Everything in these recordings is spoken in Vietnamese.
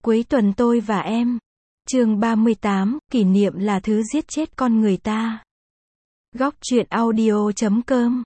Cuối tuần tôi và em. Chương 38, kỷ niệm là thứ giết chết con người ta. Góc truyện audio.com.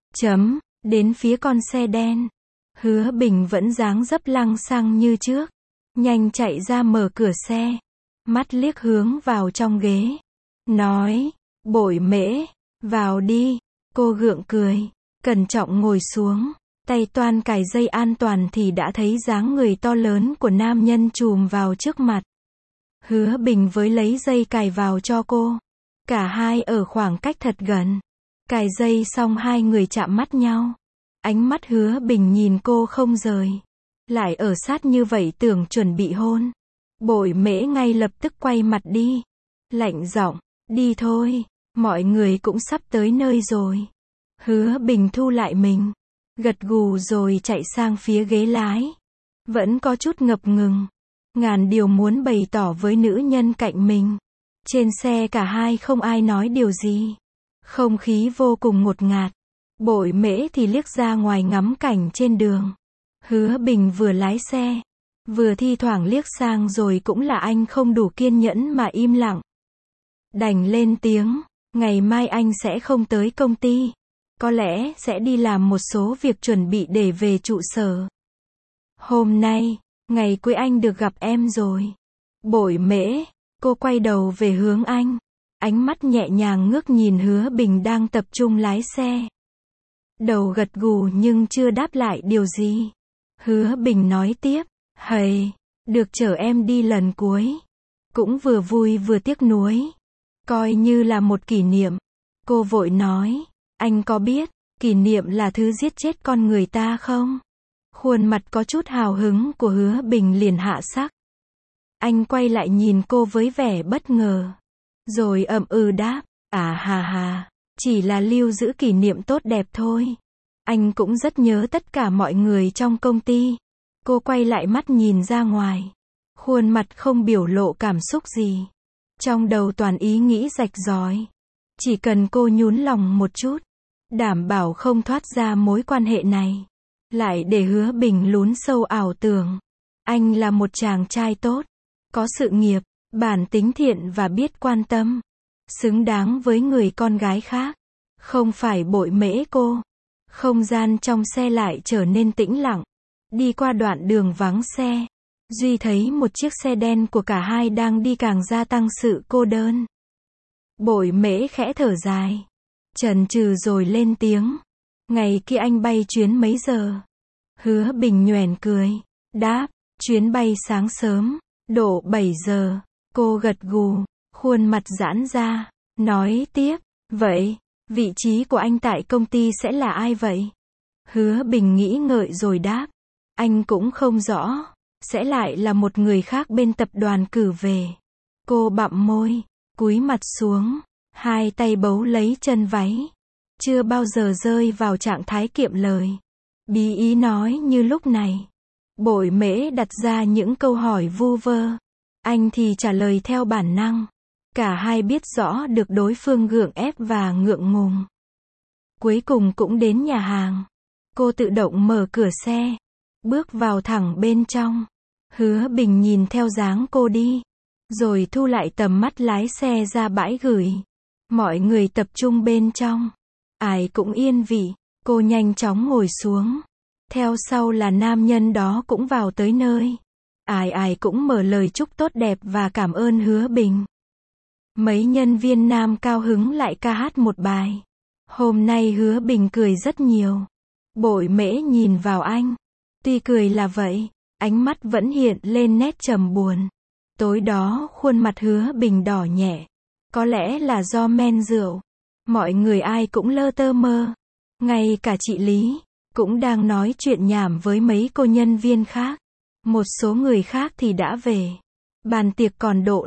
Đến phía con xe đen. Hứa Bình vẫn dáng dấp lăng xăng như trước. Nhanh chạy ra mở cửa xe. Mắt liếc hướng vào trong ghế. Nói, Bội Mễ, vào đi. Cô gượng cười. Cẩn trọng ngồi xuống. Tay toan cài dây an toàn thì đã thấy dáng người to lớn của nam nhân chùm vào trước mặt. Hứa Bình với lấy dây cài vào cho cô. Cả hai ở khoảng cách thật gần. Cài dây xong hai người chạm mắt nhau. Ánh mắt Hứa Bình nhìn cô không rời. Lại ở sát như vậy tưởng chuẩn bị hôn. Bội Mễ ngay lập tức quay mặt đi. Lạnh giọng, đi thôi, mọi người cũng sắp tới nơi rồi. Hứa Bình thu lại mình. Gật gù rồi chạy sang phía ghế lái. Vẫn có chút ngập ngừng. Ngàn điều muốn bày tỏ với nữ nhân cạnh mình. Trên xe cả hai không ai nói điều gì. Không khí vô cùng ngột ngạt. Bội Mễ thì liếc ra ngoài ngắm cảnh trên đường. Hứa Bình vừa lái xe, vừa thi thoảng liếc sang rồi cũng là anh không đủ kiên nhẫn mà im lặng. Đành lên tiếng, ngày mai anh sẽ không tới công ty. Có lẽ sẽ đi làm một số việc chuẩn bị để về trụ sở. Hôm nay, ngày cuối anh được gặp em rồi. Bội Mễ, cô quay đầu về hướng anh. Ánh mắt nhẹ nhàng ngước nhìn Hứa Bình đang tập trung lái xe. Đầu gật gù nhưng chưa đáp lại điều gì. Hứa Bình nói tiếp, hầy, được chở em đi lần cuối. Cũng vừa vui vừa tiếc nuối. Coi như là một kỷ niệm. Cô vội nói, anh có biết, kỷ niệm là thứ giết chết con người ta không? Khuôn mặt có chút hào hứng của Hứa Bình liền hạ sắc. Anh quay lại nhìn cô với vẻ bất ngờ. Rồi ậm ừ đáp, hà, chỉ là lưu giữ kỷ niệm tốt đẹp thôi. Anh cũng rất nhớ tất cả mọi người trong công ty. Cô quay lại mắt nhìn ra ngoài. Khuôn mặt không biểu lộ cảm xúc gì. Trong đầu toàn ý nghĩ rạch ròi. Chỉ cần cô nhún lòng một chút, đảm bảo không thoát ra mối quan hệ này. Lại để Hứa Bình lún sâu ảo tưởng. Anh là một chàng trai tốt, có sự nghiệp, bản tính thiện và biết quan tâm. Xứng đáng với người con gái khác. Không phải Bội Mễ cô. Không gian trong xe lại trở nên tĩnh lặng. Đi qua đoạn đường vắng xe. Duy thấy một chiếc xe đen của cả hai đang đi càng gia tăng sự cô đơn. Bội Mễ khẽ thở dài. Chần chừ rồi lên tiếng. Ngày kia anh bay chuyến mấy giờ? Hứa Bình nhoẻn cười. Đáp, chuyến bay sáng sớm, độ 7 giờ. Cô gật gù, khuôn mặt giãn ra. Nói tiếp, vậy, vị trí của anh tại công ty sẽ là ai vậy? Hứa Bình nghĩ ngợi rồi đáp. Anh cũng không rõ. Sẽ lại là một người khác bên tập đoàn cử về. Cô bặm môi, cúi mặt xuống. Hai tay bấu lấy chân váy. Chưa bao giờ rơi vào trạng thái kiệm lời. Bí ý nói như lúc này. Bội Mễ đặt ra những câu hỏi vu vơ. Anh thì trả lời theo bản năng. Cả hai biết rõ được đối phương gượng ép và ngượng ngùng. Cuối cùng cũng đến nhà hàng. Cô tự động mở cửa xe. Bước vào thẳng bên trong. Hứa Bình nhìn theo dáng cô đi. Rồi thu lại tầm mắt lái xe ra bãi gửi. Mọi người tập trung bên trong. Ai cũng yên vị. Cô nhanh chóng ngồi xuống. Theo sau là nam nhân đó cũng vào tới nơi. Ai cũng mở lời chúc tốt đẹp và cảm ơn Hứa Bình. Mấy nhân viên nam cao hứng lại ca hát một bài. Hôm nay Hứa Bình cười rất nhiều. Bội Mễ nhìn vào anh. Tuy cười là vậy, ánh mắt vẫn hiện lên nét trầm buồn. Tối đó khuôn mặt Hứa Bình đỏ nhẹ. Có lẽ là do men rượu. Mọi người ai cũng lơ tơ mơ. Ngay cả chị Lý cũng đang nói chuyện nhảm với mấy cô nhân viên khác. Một số người khác thì đã về. Bàn tiệc còn độ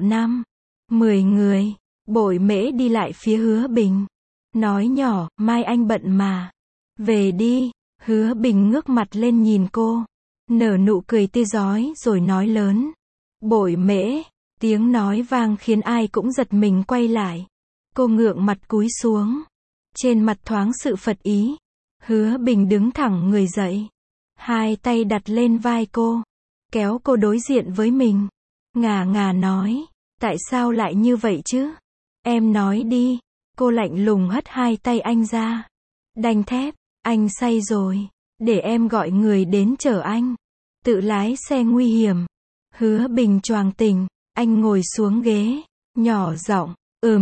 5-10 người. Bội Mễ đi lại phía Hứa Bình. Nói nhỏ, mai anh bận mà. Về đi. Hứa Bình ngước mặt lên nhìn cô. Nở nụ cười tươi rói rồi nói lớn. Bội Mễ. Tiếng nói vang khiến ai cũng giật mình quay lại. Cô ngượng mặt cúi xuống. Trên mặt thoáng sự phật ý. Hứa Bình đứng thẳng người dậy. Hai tay đặt lên vai cô. kéo cô đối diện với mình. Ngà ngà nói, tại sao lại như vậy chứ? Em nói đi. Cô lạnh lùng hất hai tay anh ra. Đanh thép, anh say rồi. Để em gọi người đến chở anh. Tự lái xe nguy hiểm. Hứa Bình choàng tỉnh, anh ngồi xuống ghế, nhỏ giọng,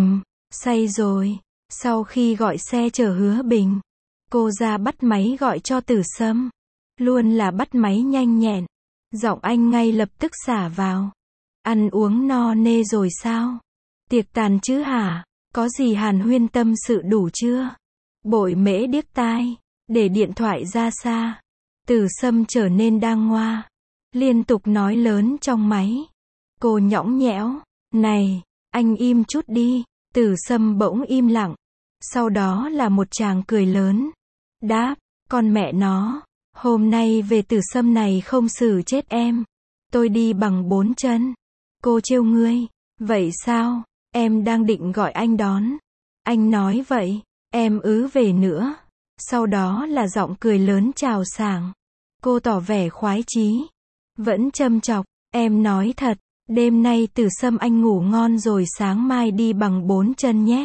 say rồi. Sau khi gọi xe chở Hứa Bình, cô ra bắt máy gọi cho Tử Sâm. Luôn là bắt máy nhanh nhẹn. Giọng anh ngay lập tức xả vào. Ăn uống no nê rồi sao? Tiệc tàn chứ hả? Có gì hàn huyên tâm sự đủ chưa? Bội Mễ điếc tai, để điện thoại ra xa. Tử Sâm trở nên đang ngoa, liên tục nói lớn trong máy. Cô nhõng nhẽo, này, anh im chút đi. Tử Sâm bỗng im lặng. Sau đó là một tràng cười lớn. Đáp, con mẹ nó, hôm nay về Tử Sâm này không xử chết em. Tôi đi bằng 4 chân. Cô trêu ngươi, vậy sao? Em đang định gọi anh đón. Anh nói vậy, em về nữa. Sau đó là giọng cười lớn chào sảng. Cô tỏ vẻ khoái chí. Vẫn châm chọc, em nói thật, đêm nay Tử Sâm anh ngủ ngon rồi sáng mai đi bằng 4 chân nhé.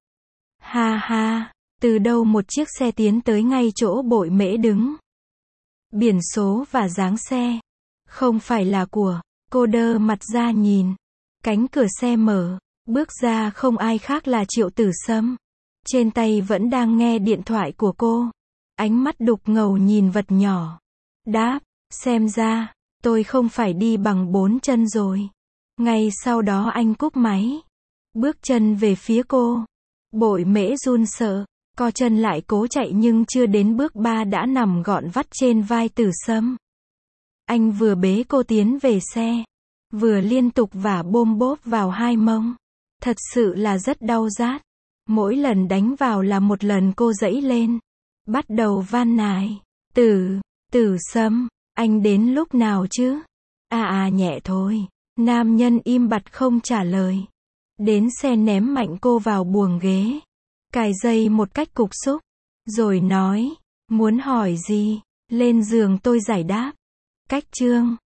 Ha ha, từ đâu một chiếc xe tiến tới ngay chỗ Bội Mễ đứng. Biển số và dáng xe, không phải là của, cô đơ mặt ra nhìn. Cánh cửa xe mở, bước ra không ai khác là Triệu Tử Sâm. Trên tay vẫn đang nghe điện thoại của cô. Ánh mắt đục ngầu nhìn vật nhỏ. Đáp, xem ra, tôi không phải đi bằng 4 chân rồi. Ngay sau đó anh cúp máy. Bước chân về phía cô. Bội Mễ run sợ, co chân lại cố chạy nhưng chưa đến bước 3 đã nằm gọn vắt trên vai Tử Sâm. Anh vừa bế cô tiến về xe, vừa liên tục vả bôm bốp vào hai mông. Thật sự là rất đau rát. Mỗi lần đánh vào là một lần cô giãy lên. Bắt đầu van nài. Tử Sâm, anh đến lúc nào chứ? Nhẹ thôi. Nam nhân im bặt không trả lời. Đến xe ném mạnh cô vào buồng ghế. Cài dây một cách cục xúc. Rồi nói, muốn hỏi gì? Lên giường tôi giải đáp. Cách chương